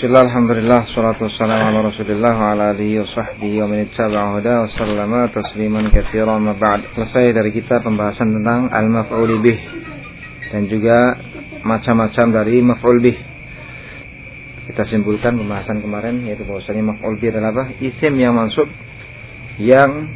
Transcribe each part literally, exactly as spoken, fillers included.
Bismillah, alhamdulillah, salatu wassalamu ala rasulillah wa ala alihi wa sahbihi wa man ittaba'a huda wa sallama tasliman katsiran ma ba'd. Selesai dari kita pembahasan tentang al-maf'ul bih dan juga macam-macam dari maf'ul bih. Kita simpulkan pembahasan kemarin, yaitu bahwasanya maf'ul bih adalah apa? Isim yang mansub yang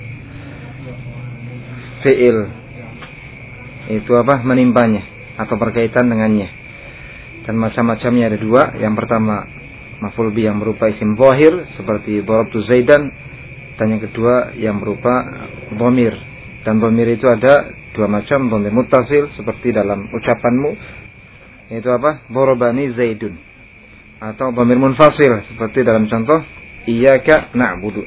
fi'il itu apa? Menimpanya atau berkaitan dengannya. Dan macam-macamnya ada dua. Yang pertama maf'ul bih yang berupa isim zahir seperti darabtu Zaidan, dan yang kedua yang berupa dhamir. Dan dhamir itu ada dua macam, dhamir muttasil seperti dalam ucapanmu, yaitu apa? Darabani Zaidun, atau dhamir munfasil seperti dalam contoh iyyaka na'budu.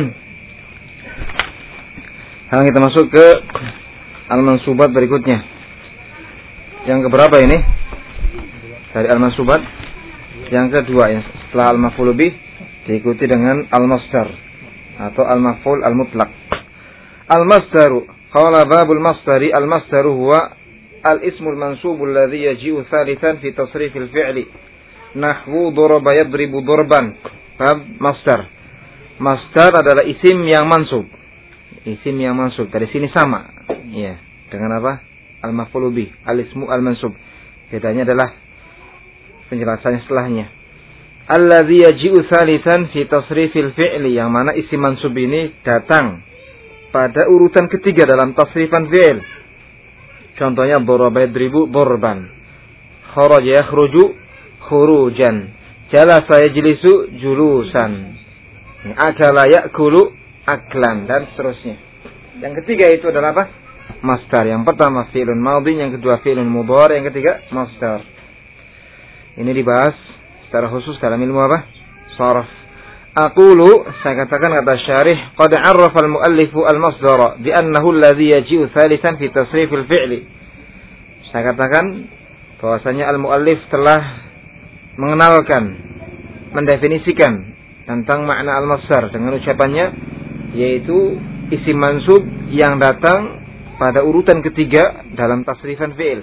Sekarang kita masuk ke al-mansubat berikutnya. Yang keberapa ini? Dari al-mansubat yang kedua, ya, setelah al-maf'ul bih diikuti dengan al-masdar atau al-maf'ul al-mutlaq. Al-masdaru, qala babul masdari, al-masdaru huwa al-ismul mansubul ladzi yaji'u thalithan fi tasrifil fi'li nahwu daraba yadribu darban. Bab masdar. Masdar adalah isim yang mansub. Isim yang mansub dari sini sama, ya, dengan apa? Al-maf'ul bih, al-ismu al-mansub. Bedanya adalah penjelasannya setelahnya. Alladzi yaji'u tsalitsan fi tasrifil fi'li, yang mana isim mansub ini datang pada urutan ketiga dalam tasrifan fi'il. Contohnya daraba yadribu darban, kharaja yakhruju khurujan, jalasa yajlisu julusan, akala ya'kulu aklan, dan seterusnya. Yang ketiga itu adalah apa? Masdar. Yang pertama fi'lun madhi, yang kedua fi'lun mudhari', yang ketiga masdar. Ini dibahas secara khusus dalam ilmu apa? Sharaf. Aqulu, saya katakan kata syarih, qad 'arrafa al-mu'allifu al-masdara bi annahu alladhi yaji'u thalithan fi tasrifil fi'li. Saya katakan bahwasanya al-mu'allif telah mengenalkan, mendefinisikan tentang makna al-masdar dengan ucapannya, yaitu isim mansub yang datang pada urutan ketiga dalam tasrifan fi'il.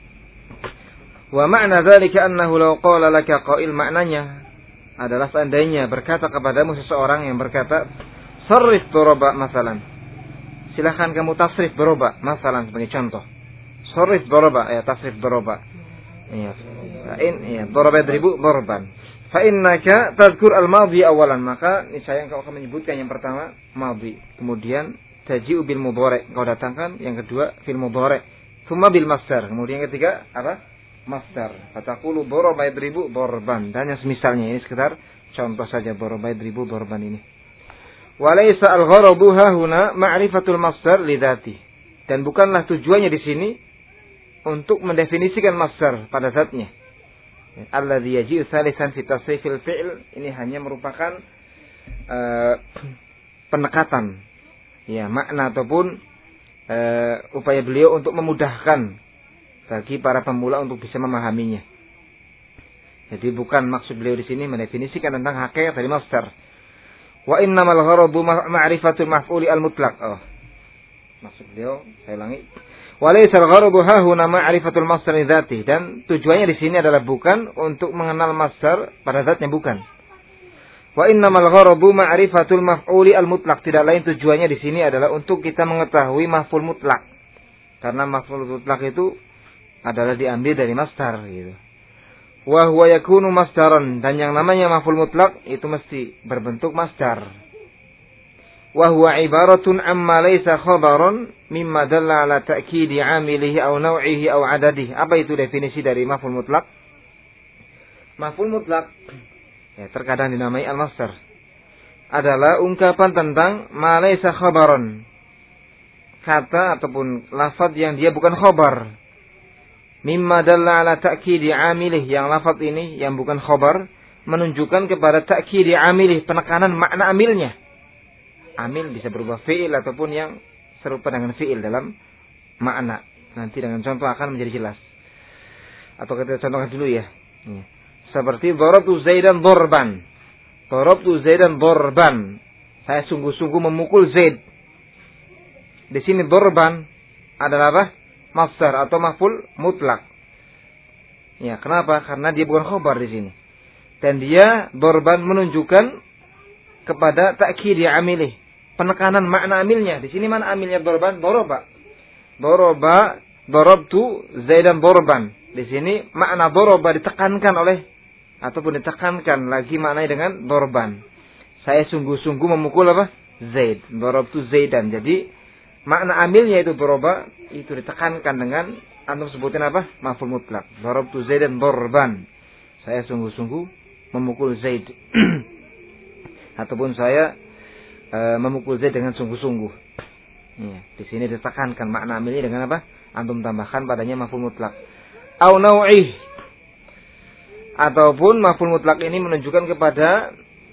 Wa ma'na dzalika annahu law qala laka qail, maknanya adalah seandainya berkata kepadamu seseorang yang berkata, sarrif daraba masalan, silakan kamu tasrif daraba masalan, sebagai contoh. Sarrif daraba, ya, tasrif daraba. Iya. In ya daraba yadribu darban. Fa innaka tadhkur al-madhi awalan, maka niscaya engkau akan menyebutkan yang pertama madhi, kemudian taji'u bil mudhari', engkau datangkan yang kedua fil mudhari', thumma bil masdar, kemudian yang ketiga apa? Masdar. Fataqulu daraba yadribu darban, dan yang semisalnya. Ini sekedar contoh saja daraba yadribu darban ini. Wa laysa al-gharabu hahuna ma'rifatul masdar li dzati, dan bukanlah tujuannya di sini untuk mendefinisikan masdar pada zatnya. Alladzi yaji'u tsalitsan fi tasrifil fi'l, ini hanya merupakan uh, pendekatan, ya, makna ataupun uh, upaya beliau untuk memudahkan bagi para pemula untuk bisa memahaminya. Jadi bukan maksud beliau di sini mendefinisikan tentang hakikat dari masdar. Wa innamal gharabu ma'rifatul maf'uli al-mutlaq. Oh. Maksud beliau, saya ulangi. Wa laysa al-gharabu hahuna ma'rifatul masdar li dzati, dan tujuannya di sini adalah bukan untuk mengenal masdar pada zatnya, bukan. Wa innamal gharabu ma'rifatul maf'uli al-mutlaq, tidak lain tujuannya di sini adalah untuk kita mengetahui maf'ul mutlak. Karena maf'ul mutlak itu adalah diambil dari masdar, gitu. Wa huwa yakunu masdaran, dan yang namanya maf'ul mutlaq itu mesti berbentuk masdar. Wa huwa ibaratun amma laysa khabaran mimma dalla ala ta'kidi 'amilihi aw naw'ihi aw 'adadihi. Apa itu definisi dari maf'ul mutlaq? Maf'ul mutlaq, ya, terkadang dinamai al-masdar, adalah ungkapan tentang ma laysa khabaran, kata ataupun lafaz yang dia bukan khabar. Mimma dalla ala ta'kidi 'amilih, yang lafaz ini yang bukan khabar menunjukkan kepada ta'kidi 'amilih, penekanan makna amilnya. Amil bisa berubah fi'il ataupun yang serupa dengan fi'il dalam makna. Nanti dengan contoh akan menjadi jelas. Atau kita contohkan dulu, ya. Seperti darabtu Zaidan darban. Darabtu Zaidan darban, saya sungguh-sungguh memukul Zaid. Di sini darban adalah apa? Masdar atau maf'ul mutlak. Ya, kenapa? Karena dia bukan khobar di sini. Dan dia dorban menunjukkan kepada ta'kid amilih, penekanan makna amilnya. Di sini mana amilnya dorban? Doroba. Doroba, dorobtu Zaidan dorban. Di sini makna doroba ditekankan oleh ataupun ditekankan lagi maknanya dengan dorban. Saya sungguh-sungguh memukul apa? Zaid. Dorobtu Zaidan. Jadi makna amilnya itu doroba itu ditekankan dengan antum sebutin apa? Maf'ul mutlak. Dorobtu Zaidan dorban. Saya sungguh-sungguh memukul Zaid. Ataupun saya e, memukul Zaid dengan sungguh-sungguh. Ya, di sini ditekankan makna amilnya dengan apa? Antum tambahkan padanya maf'ul mutlak. Au nau'ih. Ataupun maf'ul mutlak ini menunjukkan kepada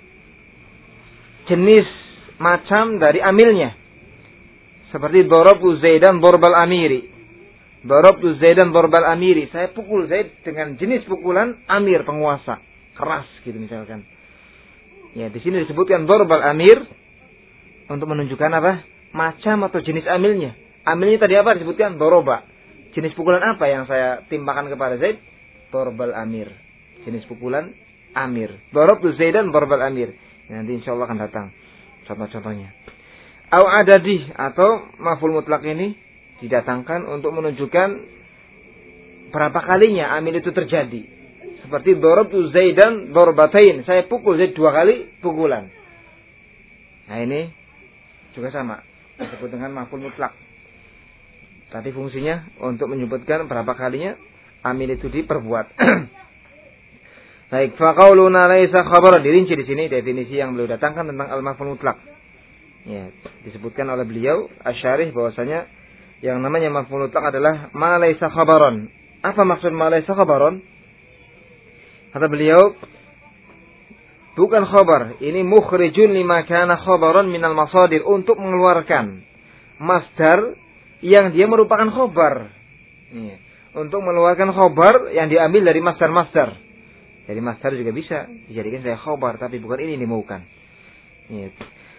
jenis macam dari amilnya. Seperti darabtu Zaidan darbal amiri. Darabtu Zaidan darbal amiri. Saya pukul Zaid dengan jenis pukulan amir, penguasa. Keras gitu misalkan. Ya, di sini disebutkan darbal amir untuk menunjukkan apa? Macam atau jenis amilnya. Amilnya tadi apa disebutkan? Doroba. Jenis pukulan apa yang saya timpakan kepada Zaid? Darbal amir. Jenis pukulan amir. Darabtu Zaidan darbal amir. Nanti insyaallah akan datang contoh-contohnya. Au adadi atau maf'ul mutlak ini didatangkan untuk menunjukkan berapa kalinya amil itu terjadi. Seperti darabtu Zaidan darbatain. Saya pukul Zaid dua kali pukulan. Nah ini juga sama. Disebut dengan maf'ul mutlak. Tapi fungsinya untuk menyebutkan berapa kalinya amil itu diperbuat. Baik, fa qauluna laisa khabaran. Dirinci di sini definisi yang beliau datangkan tentang al-maf'ul mutlak. Ya, disebutkan oleh beliau Asy-Syarih bahwasanya yang namanya maf'ul mutlak adalah ma laisa khabaran. Apa maksud ma laisa khabaran? Kata beliau, bukan khabar, ini mukhrijun lima kana khabaran minal masadir, untuk mengeluarkan masdar yang dia merupakan khabar. Ya, untuk mengeluarkan khabar yang diambil dari masdar-masdar. Jadi masdar juga bisa dijadikan saya khabar, tapi bukan ini dimaukan. Ya.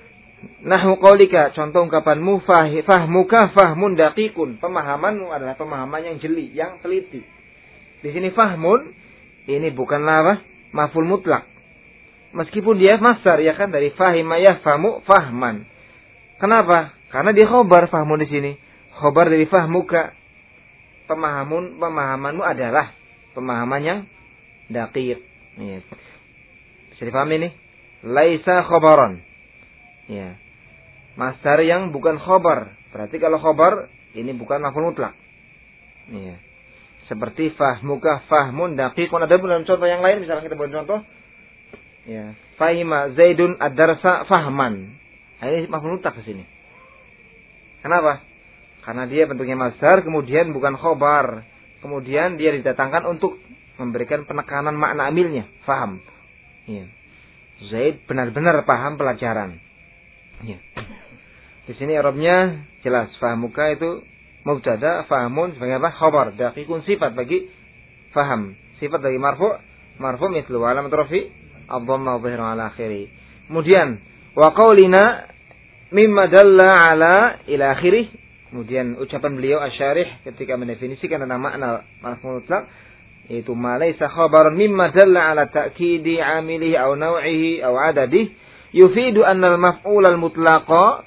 Nahwu qaulika, contoh ungkapanmu, fahmuka fahmun daqiqun. Pemahamanmu adalah pemahaman yang jeli, yang teliti. Di sini fahmun ini bukanlah apa? Maf'ul mutlak. Meskipun dia masdar ya kan, dari fahima yafhamu fahman. Kenapa? Karena dia khabar fahmun di sini. Khabar dari fahmuka. Pemahamun pemahamanmu adalah pemahaman yang daqiq. Ya. Bisa dipahami nih? Laisa khabaran. Ya. Masdar yang bukan khabar. Berarti kalau khabar ini bukan maf'ul mutlak. Ya. Seperti fahmuka fahmun daqiqun. Ada pun dalam contoh yang lain, misalnya kita buat contoh. Ya. Fahima Zaidun ad-darsa fahman. Nah, ini maf'ul mutlak di sini. Kenapa? Karena dia bentuknya masdar, kemudian bukan khabar. Kemudian dia didatangkan untuk memberikan penekanan makna amilnya. Faham. Ya. Zaid benar-benar paham pelajaran. Ya. Di sini Arabnya jelas. Fahmuka itu mubtada, fahamun sebagai apa? Khabar. Daqiqun sifat bagi faham. Sifat bagi marfu'. Marfu' mithlu alamat rafi ad-dhamma wa dhahira ala akhiri. Kemudian wa qaulina mimma dalla ala ila akhirih. Kemudian ucapan beliau Asy-Syarih ketika mendefinisikan tentang makna maf'ul mutlak, yaitu ma laisa khabaran mimma dalla ala ta'kidi 'amilihi aw naw'ihi aw 'adadihi, yufidu anna al-maf'ul al-mutlaqa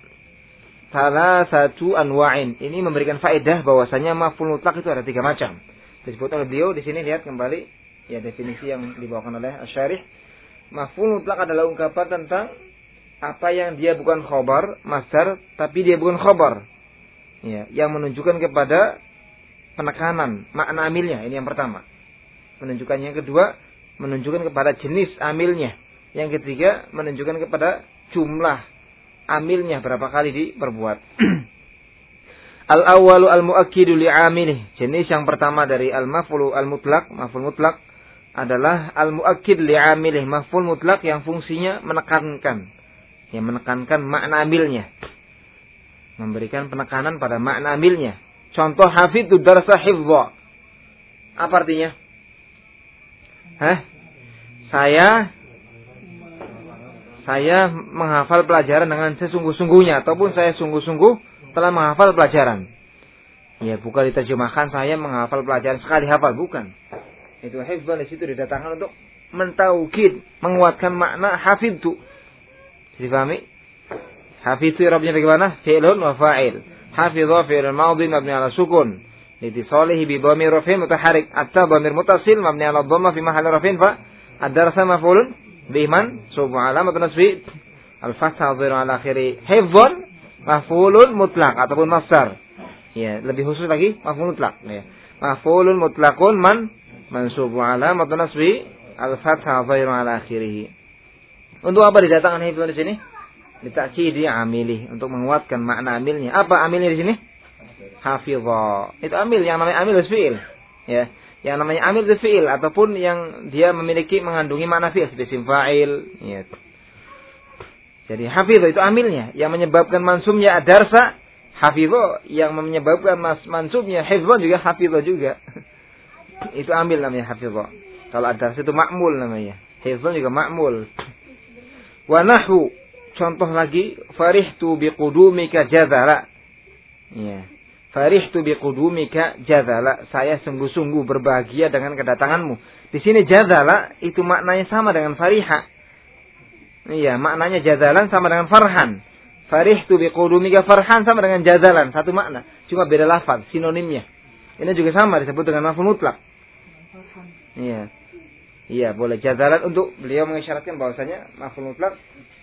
salah satu anwa'in. Ini memberikan faedah bahwasanya maf'ul mutlak itu ada tiga macam. Disebut oleh beliau di sini, lihat kembali ya definisi yang dibawakan oleh Asy-Syarih. Maf'ul mutlak adalah ungkapan tentang apa yang dia bukan khabar, masdar, tapi dia bukan khabar. Ya, yang menunjukkan kepada penekanan makna amilnya. Ini yang pertama. Menunjukkan yang kedua, menunjukkan kepada jenis amilnya. Yang ketiga, menunjukkan kepada jumlah amilnya berapa kali diperbuat. Al-awwalu al-mu'akkidu li'amilih. Jenis yang pertama dari al-maf'ul al-mutlak, maf'ul mutlak adalah al-mu'akkid li'amilih, maf'ul mutlak yang fungsinya menekankan, yang menekankan makna amilnya, memberikan penekanan pada makna amilnya. Contoh hafidhu darsa hifdha. Apa artinya? Hah? Saya Saya menghafal pelajaran dengan sesungguh-sungguhnya, ataupun saya sungguh-sungguh telah menghafal pelajaran. Ya, bukan diterjemahkan saya menghafal pelajaran sekali hafal, bukan. Itu hifdzan di situ didatangkan untuk mentaukid, menguatkan makna hafidtu. Dipahami? Hafidtu i'rabnya bagaimana? Fi'lun wa fa'il. Hafidha fi'lun madhi mabni 'ala sukun. Litisalihi bi dhamir raf'in mutaharrik. Atta dhamir mutasil mabni 'ala dhamma fi mahalli raf'in fa ad-darsa maf'ulun bihi mansub 'alamatun nasbi al-fathah dhairu 'ala akhiri. Hifdhan maf'ulun mutlaq ataupun masdar. Ya, lebih khusus lagi maf'ul mutlaq ya. Maf'ulun mutlaqun man mansubu 'alamatun nasbi al-fathah dhairu 'ala akhirih. Untuk apa didatangkan hifdhan di sini? Ditaksidi amili, untuk menguatkan makna amilnya. Apa amilnya di sini? Hafidha. Itu amil, yang namanya amil itu fi'il. Ya, yang namanya amil itu fi'il ataupun yang dia memiliki mengandungi makna fi'il seperti isim fa'il, ya. Jadi hafidha itu amilnya, yang menyebabkan mansubnya ad-darsa hafidha, yang menyebabkan mas mansubnya hifdhan juga hafidha juga. Itu ambil namanya hafidha. Kalau ad-darsa itu ma'mul namanya. Hifdhan juga ma'mul. Wa nahwu, contoh lagi, farihtu biqudumika jadzala. Ya. Farihtu biqudumika jadzala. Saya sungguh-sungguh berbahagia dengan kedatanganmu. Di sini jadzala itu maknanya sama dengan fariha. Iya, maknanya jadzalan sama dengan farhan. Farihtu biqudumika farhan sama dengan jadzalan, satu makna, cuma beda lafaz, sinonimnya. Ini juga sama disebut dengan maf'ul mutlaq. Iya. Iya, boleh jadzalan untuk beliau mengisyaratkan bahwasanya maf'ul mutlaq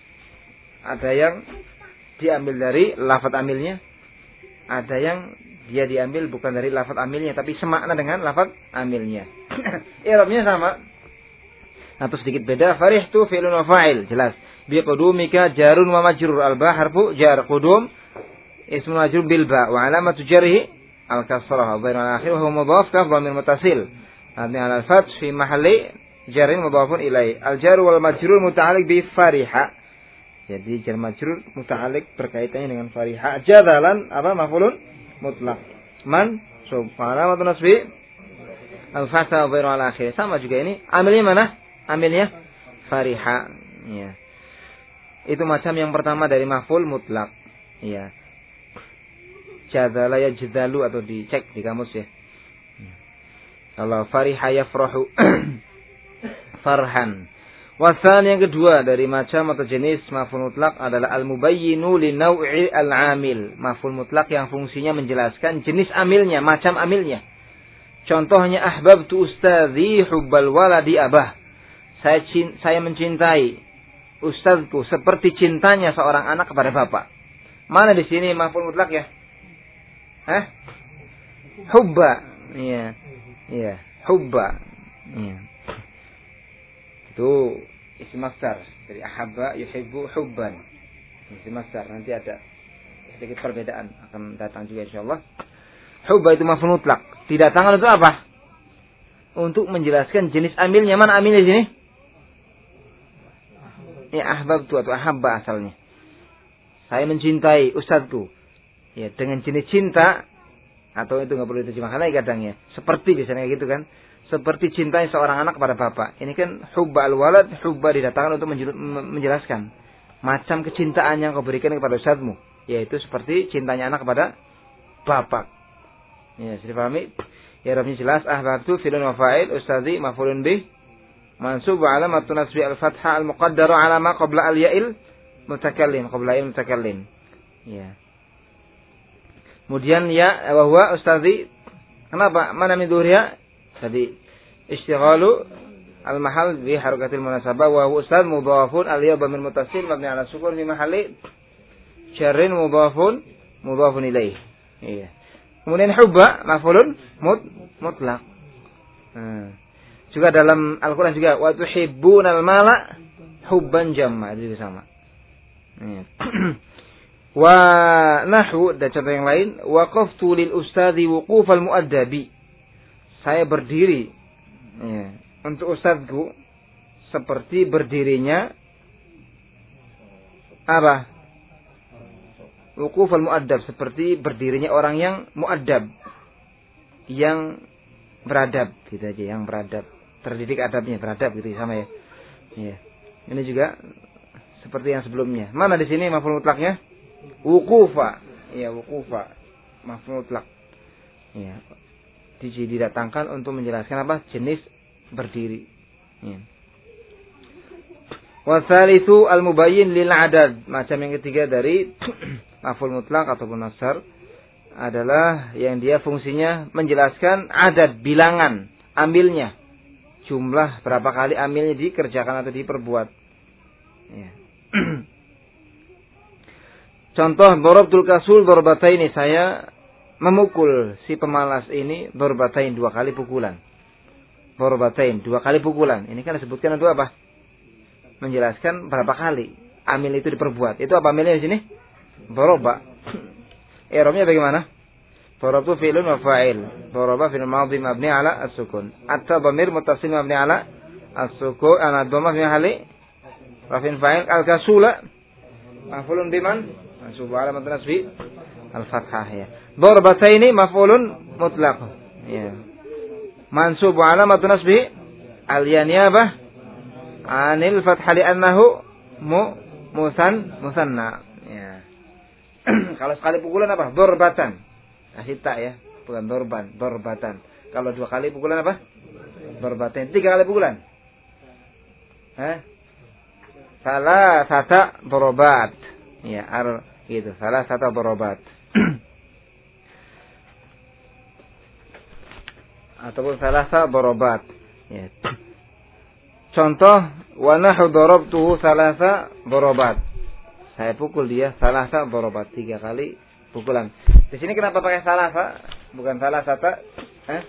ada yang diambil dari lafaz amilnya, ada yang dia diambil bukan dari lafaz amilnya tapi semakna dengan lafaz amilnya. I'rabnya sama. Atau sedikit beda, farihtu fi'lun wa fa'il, jelas. Bi qudumika jarun wa majrur, al-ba harfu jar, qudum ismun majrur bil ba wa alamatu jarhi al-kasrah dhairu al-akhir wa huwa mudhaf ka dhamir muttasil. Mabni 'ala al-fath fi mahalli jarin mudhafun ilai. Al-jar wal majrur muta'alliq bi fariha. Jadi jar majrur muta'alliq berkaitannya dengan fariha. Jadzalan apa maf'ulun mutlaq. Man subhanahu wa nasbi al-fatha dhairu al-akhir. Sama juga ini. Amilnya mana? Amilnya fariha. Ya. Itu macam yang pertama dari maf'ul mutlak. Ya. Jadzala yajdalu atau dicek di kamus ya. Kalau fariha yafrahu farhan. Wasan yang kedua dari macam atau jenis maf'ul mutlak adalah al-mubayyinu li naw'i al-amil. Maf'ul mutlak yang fungsinya menjelaskan jenis amilnya, macam amilnya. Contohnya ahbabtu ustadzi hubbal waladi abah. Saya saya mencintai ustazku seperti cintanya seorang anak kepada bapak. Mana di sini maf'ul mutlak ya? Hah? Hubba. Iya. Iya, hubba. Iya. Itu isim masdar dari ahabba yuhibbu hubban. Isim masdar, nanti ada sedikit perbedaan akan datang juga insyaallah. Hubba itu maf'ul mutlak. Didatangkan untuk apa? Untuk menjelaskan jenis amilnya. Mana amilnya di sini? Ya, ahbabtu atau ahabba asalnya. Saya mencintai ustadzku. Ya, dengan jenis cinta atau itu enggak perlu diterjemahkan lagi kadang ya. Seperti biasanya gitu kan. Seperti cintai seorang anak kepada bapak. Ini kan hubba al-walad, hubba didatangkan untuk menjelaskan macam kecintaan yang kau berikan kepada ustadzmu, yaitu seperti cintanya anak kepada bapak. Ya, sudah pahami? Ya, Rabbnya jelas ahbabtu fi'lun wa fa'il, ustadzi maf'ulun bih. Mansub wa alamatun nasbi al-fathah al-muqaddara ala ma qabla al-ya'il mutakallim, qabla il mutakallim. Ya. Kemudian ya wa huwa ustadzi. Kenapa? Mana min dhuhriha? Tadi istighalu al-mahal bi harakatil munasabah wa huwa ustadz mudhafun al-ya bamir muttasil mabni ala sukun fi mahalli jarrin mudhafun mudhafun ilaih. Iya. Kemudian hubba maf'ulun mut mutlaq. Hmm. Juga dalam Al-Quran juga wa tuhibbunal mala hubban jamma, itu sama. Wa nahwu, dan contoh yang lain, waqaftu lil ustadzi wuqufal muaddabi. Saya berdiri ya, untuk ustadzku seperti berdirinya apa? Wuqufal muaddab, seperti berdirinya orang yang muaddab, yang beradab, gitu aja, yang beradab. Terdidik adabnya, beradab gitu sama ya. Iya. Ini juga seperti yang sebelumnya. Mana di sini maf'ul mutlaknya? Wuqufa. Iya, wuqufa. Maf'ul mutlak. Iya. Didatangkan untuk menjelaskan apa? Jenis berdiri. Iya. Wa tsalitsu al-mubayyin lil adad. Macam yang ketiga dari maf'ul mutlak ataupun masdar adalah yang dia fungsinya menjelaskan adad, bilangan, amilnya. Jumlah berapa kali amilnya dikerjakan atau diperbuat. Ya. Contoh, darabtul kasul darbataini, saya memukul si pemalas ini darbatain, dua kali pukulan. Darbatain, dua kali pukulan. Ini kan disebutkan untuk apa? Menjelaskan berapa kali amil itu diperbuat. Itu apa amilnya di sini? Daraba. I'rabnya bagaimana? Darabtu fi'lun wa fa'il. Daraba fi'l madhi mabni ala as-sukun. At-dhamir muttasil mabni ala as-sukun. Ana dhamma fi hali rafin fa'il. Al-kasula maf'ulun biman? Mansub ala matnasbi al-fathah ya. Darbataini maf'ulun mutlaq. Ya. Mansub ala matnasbi al-yaniyabah anil fathah li'annahu mu musan musanna. Ya. Kalau sekali pukulan apa? Dorbatan. Kasih tak ya, bukan dorban, dorbatan. Kalau dua kali pukulan apa? Dorbatan. Tiga kali pukulan. Hah? Salah sata dorobat. Ya, ar gitu. Salah sata dorobat. Ataupun salah sata dorobat. Ya. Contoh, wa nahu darabtuhu salasa dorobat. Saya pukul dia salasa dorobat, tiga kali pukulan. Di sini kenapa pakai salasa, bukan salah sata? Eh?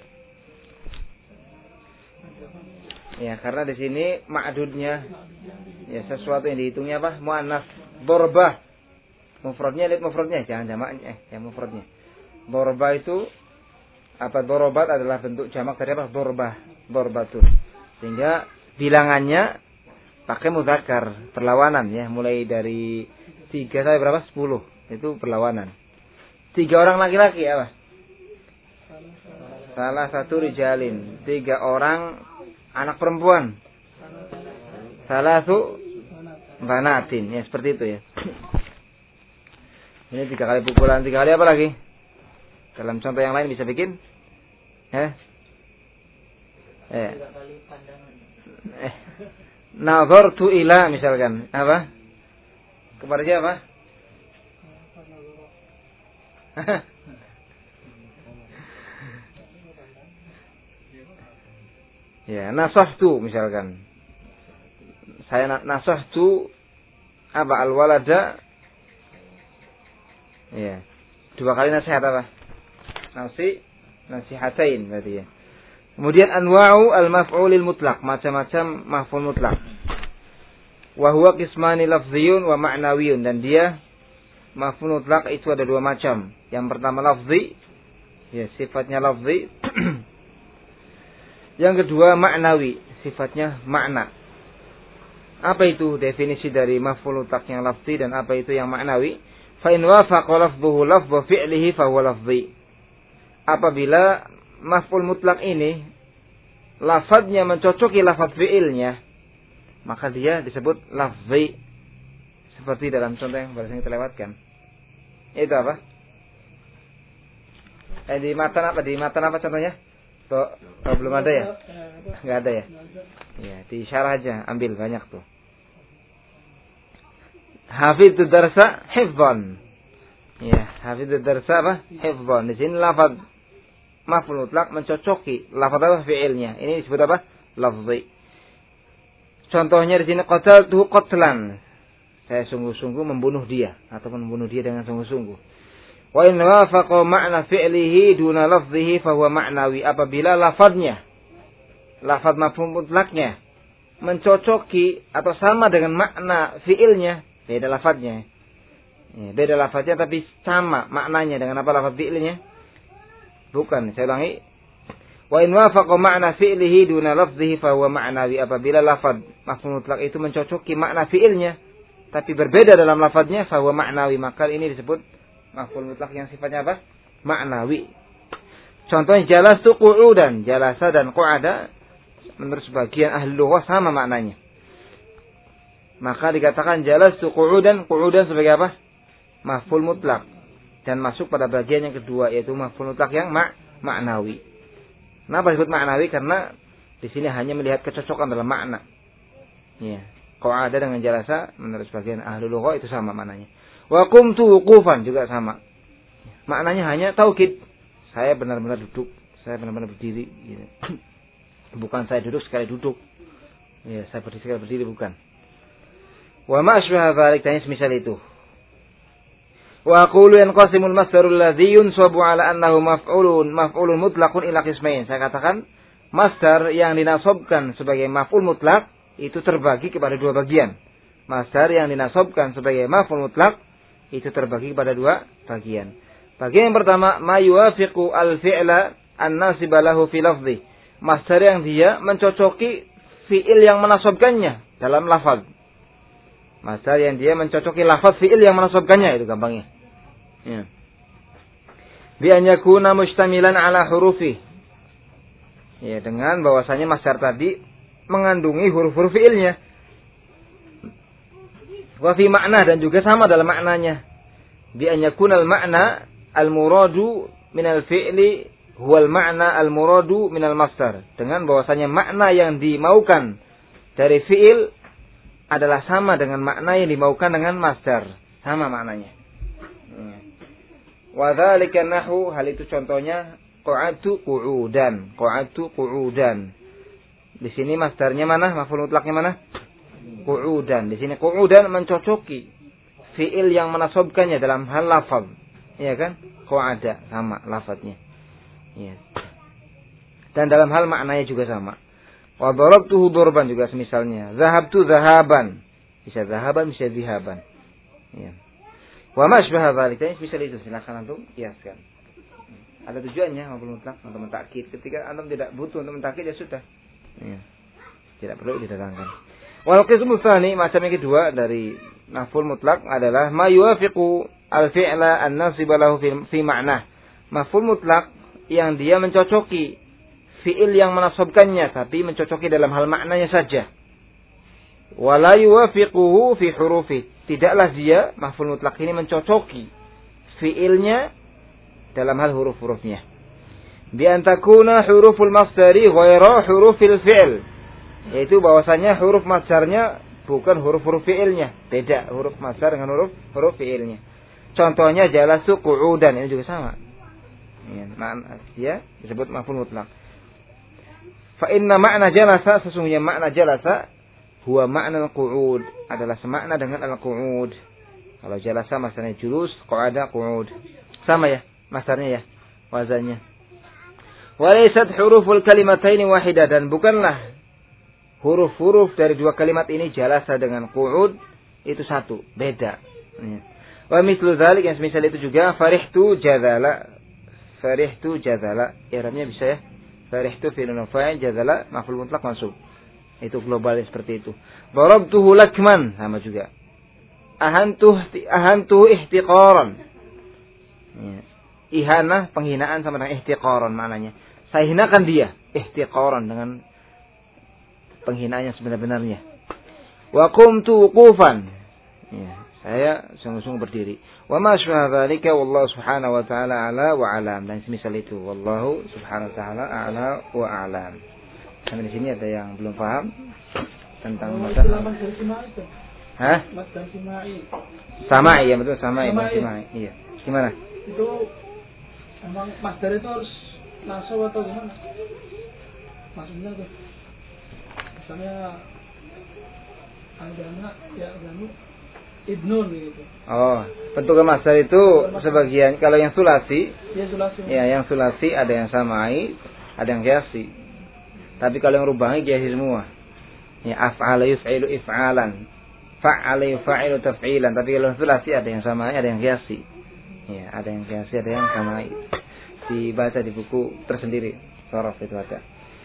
Ya, karena di sini ma'dudnya ya sesuatu yang dihitungnya apa? Muannas, dorbah. Mufradnya, lihat mufradnya, jangan jamaknya, eh, yang mufradnya. Dorbah itu apa? Dorobat adalah bentuk jamak dari apa? Dorbah, dorbatun. Sehingga bilangannya pakai mudzakkar, perlawanan ya, mulai dari tiga sampai berapa? sepuluh. Itu perlawanan. Tiga orang laki-laki apa? Salah satu rijalin. Tiga orang anak perempuan. Salah satu banatin. Ya seperti itu ya. Ini tiga kali pukulan, tiga kali apa lagi? Dalam contoh yang lain bisa bikin? Eh? Eh. Eh. Nazartu ila misalkan apa? Kepada siapa? Ya, nasahtu misalkan. Saya nasahtu apa? Al-walada. Ya. Dua kali nasihat apa? Nasi nasihatain berarti ya. Kemudian anwa'u al-maf'ulil mutlaq, macam-macam maf'ul mutlaq. Wa huwa qismani lafziyun wa ma'nawiyun, dan dia maf'ul mutlaq itu ada dua macam. Yang pertama lafzi, ya sifatnya lafzi. Yang kedua ma'nawi, sifatnya makna. Apa itu definisi dari maf'ul mutlaq yang lafzi dan apa itu yang ma'nawi? Fa in wafaqa lafzuhu lafdhu fi'lihi fa huwa lafzi. Apabila maf'ul mutlak ini lafadznya mencocoki lafadz fi'ilnya, maka dia disebut lafzi. Seperti dalam contoh yang barusan kita lewatkan. Itu apa? Eh, di matan apa? Di matan apa contohnya? Tuh, oh, belum ada ya? Enggak ada ya? Ya, di syarah aja, ambil banyak tuh. Hafidhud darsa hifdzan. Ya, hafidhud darsa apa? Hifdzan. Di sini lafadz maf'ul mutlaq mencocoki lafaz apa fi'ilnya. Ini disebut apa? Lafzi. Contohnya di sini qataltuhu qatlan. Saya sungguh-sungguh membunuh dia atau membunuh dia dengan sungguh-sungguh. Wa in wafaqa ma'na fi'lihi duna lafzihi fa huwa ma'nawi. Apabila lafaznya, lafaz maf'ul mutlaqnya mencocoki atau sama dengan makna fi'ilnya, beda lafaznya. Ya, beda lafaznya tapi sama maknanya dengan apa lafaz fi'ilnya? Bukan, saya ulangi. Wa in wafaqa ma'na fi'lihi duna lafzihi fa huwa ma'nawi. Apabila lafaz maf'ul mutlaq itu mencocoki makna fi'ilnya tapi berbeda dalam lafaznya, fa huwa ma'nawi, maka ini disebut maf'ul mutlaq yang sifatnya apa? Ma'nawi. Contohnya jalastu qu'udan, jalasa dan qu'ada menurut sebagian ahli lughah sama maknanya. Maka dikatakan jalastu qu'udan, qu'udan sebagai apa? Maf'ul mutlaq. Dan masuk pada bagian yang kedua, yaitu maf'ul mutlaq yang ma ma'nawi. Kenapa disebut ma'nawi? Karena di sini hanya melihat kecocokan dalam makna. Ya. qa'ada dengan jalasa menurut sebagian ahli lughah itu sama maknanya. Wa qumtu wuqufan juga sama. Maknanya hanya taukid. Saya benar-benar duduk, saya benar-benar berdiri gitu. Bukan saya duduk sekali duduk. Ya, saya berdiri sekali berdiri bukan. Wa ma asbaha dzalik tanya semisal itu. Wa aqulu yanqasimul masdarul ladzi yunsabu ala annahu maf'ulun maf'ulun mutlaqun ila qismain. Saya katakan masdar yang dinasabkan sebagai maf'ul mutlak itu terbagi kepada dua bagian. Masdar yang dinasabkan sebagai maf'ul mutlak itu terbagi kepada dua bagian. Bagian yang pertama, ma yuwafiqu al-fi'la an-nasiba lahu fi lafzi. Masdar yang dia mencocoki fi'il yang menasabkannya dalam lafaz. Masdar yang dia mencocoki lafaz fi'il yang menasabkannya itu gampangnya. Ya. Bi an yakuna mustamilan ala hurufi. Ya, dengan bahwasanya masdar tadi mengandungi huruf-huruf fi'ilnya. Wa fi makna dan juga sama dalam maknanya. Bi an yakuna al-ma'na al-muradu minal fi'li huwal ma'na al-muradu minal masdar. Dengan bahwasanya makna yang dimaukan dari fi'il adalah sama dengan makna yang dimaukan dengan masdar. Sama maknanya. Wa dzalika nahwu, hal itu contohnya qa'atu qu'udan. Qa'atu qu'udan. Di sini masdarnya mana? Maf'ul mutlaknya mana? Qu'udan. Di sini qu'udan mencocoki fi'il yang menasabkannya dalam hal lafaz. Iya kan? Qa'ada sama lafadznya. Iya. Dan dalam hal maknanya juga sama. Wa darabtuhu darban juga semisalnya. Zahabtu zahaban. Bisa zahaban, bisa zihaban. Iya. Wa ma asbaha dzalika, misal itu silakan antum kiaskan. Ada tujuannya maf'ul mutlak untuk mentakkid. Ketika antum tidak butuh untuk mentakkid ya sudah. Iya. Tidak perlu didatangkan. Wal qismu tsani, macam yang kedua dari maf'ul mutlak adalah ma yuwafiqu al-fi'la an-nasiba lahu fi, fi ma'nah. Maf'ul mutlak yang dia mencocoki fi'il yang menasabkannya tapi mencocoki dalam hal maknanya saja. Wa la yuwafiquhu fi hurufi. Tidaklah dia maf'ul mutlak ini mencocoki fi'ilnya dalam hal huruf-hurufnya. Bi an takuna huruful masdari ghaira hurufil fi'il. Yaitu bahwasanya huruf masdarnya bukan huruf-huruf fi'ilnya. Beda huruf masdar dengan huruf huruf fi'ilnya. Contohnya jalasu qu'udan, ini juga sama. Ya, makna dia disebut maf'ul mutlak. Fa inna ma'na jalasa, sesungguhnya makna jalasa huwa ma'na al-qu'ud, adalah semakna dengan al-qu'ud. Kalau jalasa masdarnya julus, qa'ada qu'ud. Sama ya masdarnya ya, wazannya. Wa laysat huruful kalimataini wahidah, dan bukanlah huruf-huruf dari dua kalimat ini jalasa dengan qu'ud itu satu, beda. Ya. Wa mislu dzalik, yang semisal itu juga farihtu jadzala. Farihtu jadzala. I'rabnya bisa ya. Farihtu fi'lun fa'il, jadzala maf'ul mutlaq mansub. Itu global seperti itu. Darabtuhu lakman, sama juga. Ahantu ahantu ihtiqaran. Ya. Ihanah penghinaan sama dengan ihtiqaran maknanya. Saya hinakan dia, ihtiqaran dengan penghinaan yang sebenar-benarnya. Wa qumtu wuqufan. Ya. Saya sungguh-sungguh berdiri. Wa ma asbaha dzalika wallahu subhanahu wa ta'ala ala wa alam. Dan semisal itu wallahu subhanahu wa ta'ala ala wa alam. Sampai di sini ada yang belum paham tentang masalah. Hah? Masdar simai. Sama ya, betul sama ya, simai. Iya. Gimana? Itu emang masdar itu harus nasab atau gimana? Maksudnya tuh. Misalnya ada anak ya kamu ibnun gitu. Oh, bentuk masdar itu sebagian, kalau yang sulasi, ya, sulasi. Ya, yang sulasi ada yang samai, ada yang qiyasi. Tapi kalau yang rubahi qiyasi semua. Ya, af'ala yuf'ilu if'alan. Fa'ala yuf'ilu taf'ilan. Tapi kalau sulasi ada yang samai, ada yang qiyasi. Ya, ada yang qiyasi, ada yang samai. Dibaca di buku tersendiri. Sorof itu ada.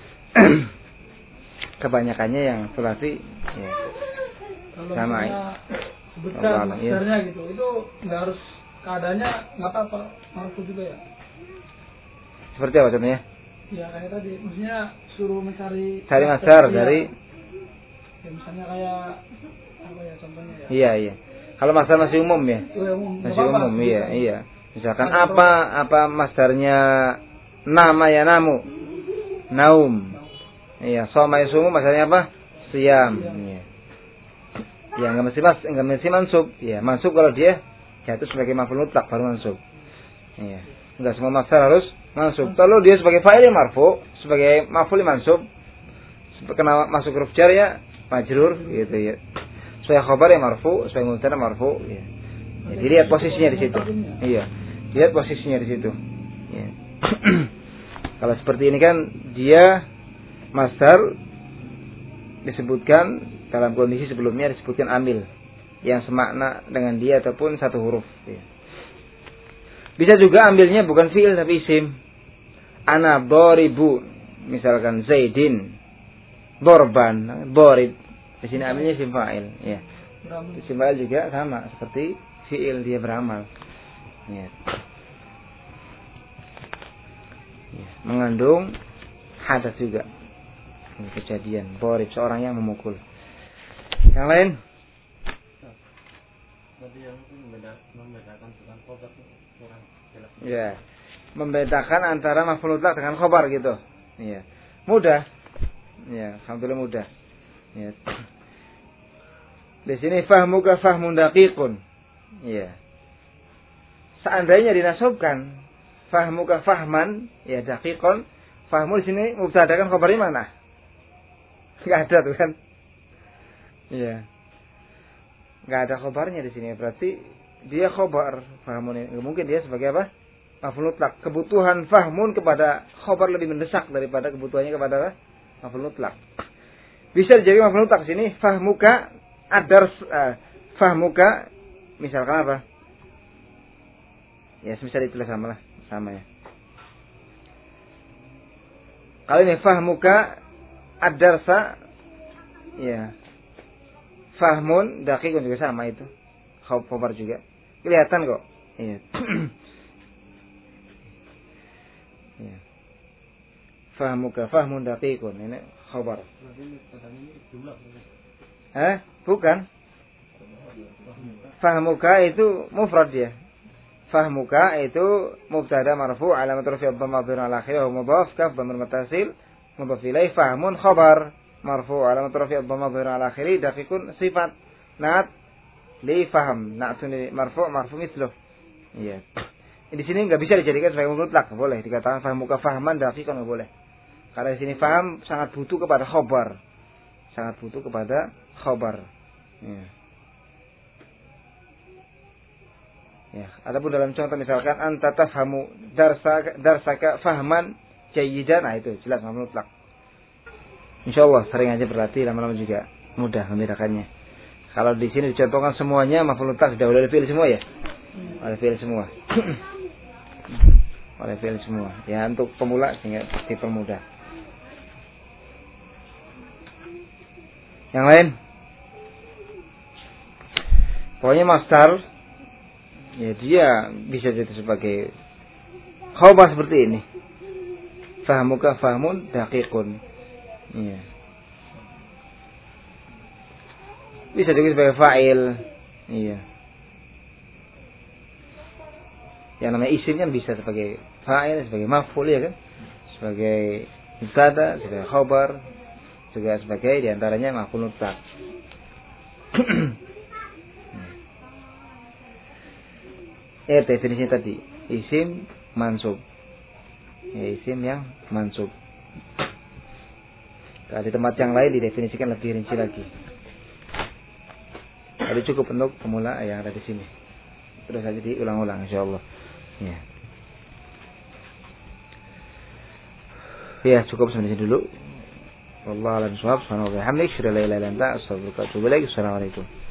Kebanyakannya yang sulasi ya. Samai. Sebutkan masdarnya gitu, itu nggak harus keadaannya nggak apa-apa, marfu juga ya. Seperti apa contohnya? Ya kayak tadi, maksudnya suruh mencari. Cari masdar dari. Ya, misalnya kayak apa ya contohnya ya? Iya iya. Kalau masdar masih umum ya. Oh, umum. Masih apa, umum iya gitu. Iya. Misalkan Mas apa apa masdarnya nama ya namu, naum. Iya. Soma isumu masdarnya apa? Siam. Iya. Ya enggak mesti mas, enggak mesti mansub. Ya, mansub kalau dia jatuh sebagai maf'ul mutlak baru mansub. Iya. Enggak semua masdar harus mansub. Kalau dia sebagai fa'il marfu, sebagai maf'ul mansub, kena masuk huruf jar ya majrur gitu ya. Sebagai khabar ya marfu, sebagai mubtada marfu ya. Jadi lihat posisinya di situ. Iya. Lihat posisinya di situ. Ya. Kalau seperti ini kan dia masdar disebutkan dalam kondisi sebelumnya disebutkan amil yang semakna dengan dia ataupun satu huruf. Ya. Bisa juga ambilnya bukan fiil tapi isim. Ana doribu, misalkan Zaidin, Borban, Borib. Di sini ambilnya isim fa'il. Ya. Isim fa'il juga sama seperti fiil, dia beramal. Ya. Ya. Mengandung hadas juga. Ini kejadian Borib, seorang yang memukul. Yang lain? Ya, membedakan antara maf'ul mutlak dengan khobar gitu. Iya. Mudah. Ya, alhamdulillah mudah. Ya. Di sini fahmuka fahmun daqiqun. Iya. Seandainya dinasabkan fahmuka fahman, ya daqiqun, fahmu di sini mubtada kan khobar di mana? Enggak ada tuh kan. Iya. Enggak ada khobarnya di sini, berarti dia khobar. Fahmun ini mungkin dia sebagai apa? Maf'ul mutlak. Kebutuhan fahmun kepada khobar lebih mendesak daripada kebutuhannya kepada apa? Maf'ul mutlak. Bisa jadi maf'ul mutlak sini fahmuka adar uh, fahmuka misalkan apa? Ya, semisal itulah sama lah, sama ya. Kalau ini fahmuka ad-darsa, ya. Fahmun daqiqun juga sama itu. Khobar juga. Kelihatan kok. Iya. Ya. Fahmuka fahmun daqiqun. Ini khobar. Eh, bukan. Fahmuka itu mufrad dia. Fahmuka itu mubtada marfu' alamat rafi' ad-dhamma dhamir ala akhirih wa mudhaf kaf dhamir muttasil mudhaf ilaih fahmun khabar marfu' alamat rafi' ad-dhamma dhamir ala akhirih daqiqun sifat na'at li faham na'tun marfu' marfu' mithluh. Iya. Di sini enggak bisa dijadikan sebagai mutlak, boleh dikatakan fahmuka fahman daqiqan enggak boleh. Karena di sini faham sangat butuh kepada khabar. Sangat butuh kepada khabar. Iya. Ya, adapun dalam contoh misalkan anta tafhamu darsaka darsaka fahman jayyidan, nah itu jelas mutlak. Insyaallah sering aja berlatih, lama-lama juga mudah membedakannya. Kalau di sini dicontohkan semuanya maf'ul mutlak sudah oleh fi'il semua ya. Oleh fi'il semua. Oleh fi'il semua. Ya untuk pemula sehingga dipermudah. Yang lain? Pokoknya masdar ya dia bisa jadi sebagai khabar seperti ini. Fahmuka fahmun daqiqun. Iya. Bisa juga sebagai fa'il. Iya. Yang namanya isim kan bisa sebagai fa'il, sebagai maf'ul ya kan? Sebagai mubtada, sebagai khabar, juga sebagai diantaranya maf'ul mutlak. Eh definisi tadi isim mansub, ya, isim yang mansub. Kalau di tempat yang lain didefinisikan lebih rinci lagi. Jadi cukup untuk pemula yang ada di sini. Terus saja diulang-ulang insyaallah. Ya. Ya cukup sampai sini dulu. Wallahu a'lam bishawab. Subhanallah wa bihamdihi, asyhadu an la ilaha illa anta, astaghfiruka wa atubu ilaik. Assalamualaikum.